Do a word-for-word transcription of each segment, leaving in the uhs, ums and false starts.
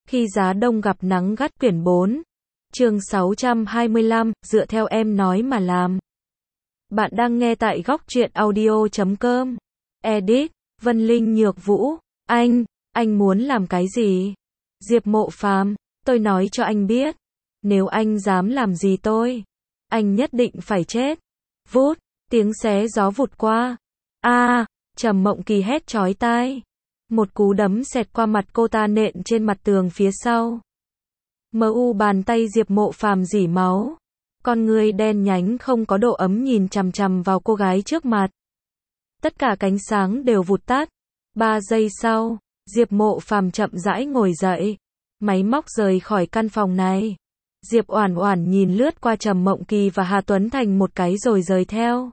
Khi giá đông gặp nắng gắt quyển bốn. Chương sáu trăm hai mươi lăm, dựa theo em nói mà làm. Bạn đang nghe tại góc truyện audio chấm com. Edit, Vân Linh Nhược Vũ. Anh, anh muốn làm cái gì? Diệp Mộ Phàm, tôi nói cho anh biết. Nếu anh dám làm gì tôi, anh nhất định phải chết. Vút, tiếng xé gió vụt qua. A, à, Trầm Mộng Kỳ hét chói tai. Một cú đấm xẹt qua mặt cô ta nện trên mặt tường phía sau. Mờ u bàn tay Diệp Mộ Phàm rỉ máu. Con người đen nhánh không có độ ấm nhìn chằm chằm vào cô gái trước mặt. Tất cả cánh sáng đều vụt tắt. Ba giây sau, Diệp Mộ Phàm chậm rãi ngồi dậy. Máy móc rời khỏi căn phòng này. Diệp Oản Oản nhìn lướt qua Trầm Mộng Kỳ và Hà Tuấn Thành một cái rồi rời theo.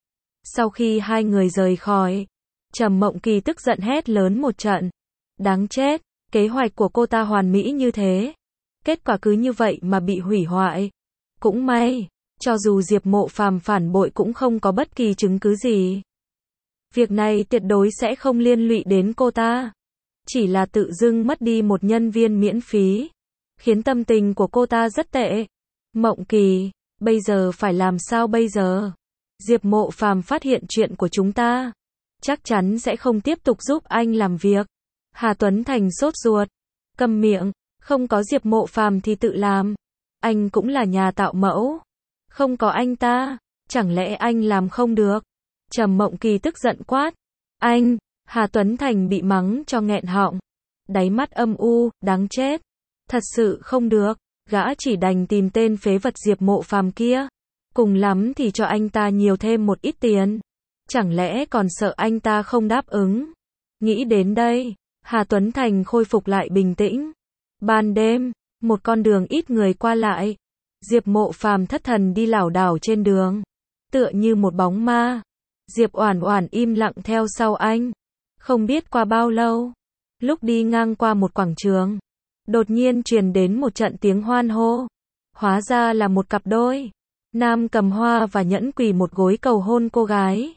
Sau khi hai người rời khỏi, Trầm Mộng Kỳ tức giận hét lớn một trận. Đáng chết, kế hoạch của cô ta hoàn mỹ như thế. Kết quả cứ như vậy mà bị hủy hoại. Cũng may, cho dù Diệp Mộ Phàm phản bội cũng không có bất kỳ chứng cứ gì. Việc này tuyệt đối sẽ không liên lụy đến cô ta. Chỉ là tự dưng mất đi một nhân viên miễn phí, khiến tâm tình của cô ta rất tệ. Mộng Kỳ, bây giờ phải làm sao bây giờ? Diệp Mộ Phàm phát hiện chuyện của chúng ta, chắc chắn sẽ không tiếp tục giúp anh làm việc. Hà Tuấn Thành sốt ruột. Câm miệng, không có Diệp Mộ Phàm thì tự làm. Anh cũng là nhà tạo mẫu. Không có anh ta, chẳng lẽ anh làm không được? Trầm Mộng Kỳ tức giận quát. Anh, Hà Tuấn Thành bị mắng cho nghẹn họng. Đáy mắt âm u, đáng chết. Thật sự không được, gã chỉ đành tìm tên phế vật Diệp Mộ Phàm kia. Cùng lắm thì cho anh ta nhiều thêm một ít tiền. Chẳng lẽ còn sợ anh ta không đáp ứng? Nghĩ đến đây, Hà Tuấn Thành khôi phục lại bình tĩnh. Ban đêm, một con đường ít người qua lại. Diệp Mộ Phàm thất thần đi lảo đảo trên đường, tựa như một bóng ma. Diệp Oản Oản im lặng theo sau anh. Không biết qua bao lâu, lúc đi ngang qua một quảng trường, đột nhiên truyền đến một trận tiếng hoan hô. Hóa ra là một cặp đôi. Nam cầm hoa và nhẫn quỳ một gối cầu hôn cô gái.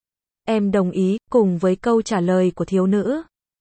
Em đồng ý, cùng với câu trả lời của thiếu nữ.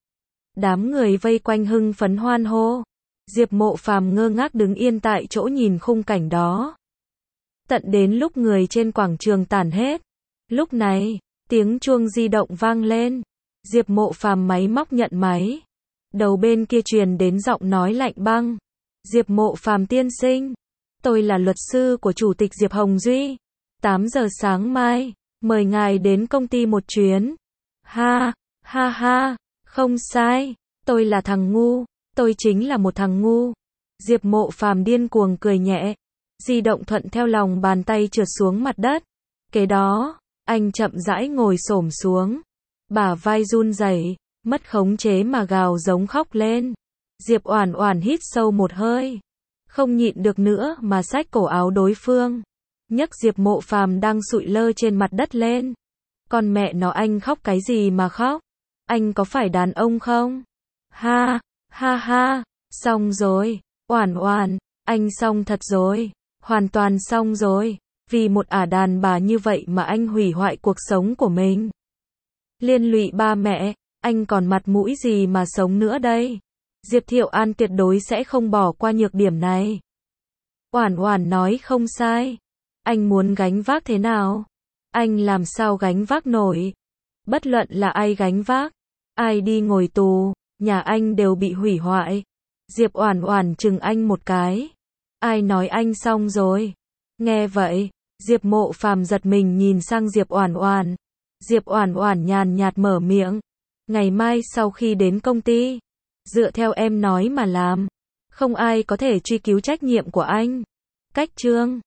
Đám người vây quanh hưng phấn hoan hô. Diệp Mộ Phàm ngơ ngác đứng yên tại chỗ nhìn khung cảnh đó. Tận đến lúc người trên quảng trường tản hết. Lúc này, tiếng chuông di động vang lên. Diệp Mộ Phàm máy móc nhận máy. Đầu bên kia truyền đến giọng nói lạnh băng. Diệp Mộ Phàm tiên sinh, tôi là luật sư của chủ tịch Diệp Hồng Duy. tám giờ sáng mai, mời ngài đến công ty một chuyến. Ha, ha ha, không sai, tôi là thằng ngu, tôi chính là một thằng ngu. Diệp Mộ Phàm điên cuồng cười nhẹ. Di động thuận theo lòng bàn tay trượt xuống mặt đất. Kế đó, anh chậm rãi ngồi xổm xuống. Bả vai run rẩy, mất khống chế mà gào giống khóc lên. Diệp Oản Oản hít sâu một hơi. Không nhịn được nữa mà xách cổ áo đối phương. Nhấc Diệp Mộ Phàm đang sụi lơ trên mặt đất lên. Con mẹ nó, anh khóc cái gì mà khóc? Anh có phải đàn ông không? Ha, ha ha, xong rồi, Oản Oản, anh xong thật rồi. Hoàn toàn xong rồi. Vì một ả đàn bà như vậy mà anh hủy hoại cuộc sống của mình. Liên lụy ba mẹ, anh còn mặt mũi gì mà sống nữa đây? Diệp Thiệu An tuyệt đối sẽ không bỏ qua nhược điểm này. Oản Oản nói không sai. Anh muốn gánh vác thế nào? Anh làm sao gánh vác nổi? Bất luận là ai gánh vác, ai đi ngồi tù, nhà anh đều bị hủy hoại. Diệp Oản Oản chừng anh một cái. Ai nói anh xong rồi? Nghe vậy, Diệp Mộ Phàm giật mình nhìn sang Diệp Oản Oản. Diệp Oản Oản nhàn nhạt mở miệng. Ngày mai sau khi đến công ty, dựa theo em nói mà làm. Không ai có thể truy cứu trách nhiệm của anh. Cách chương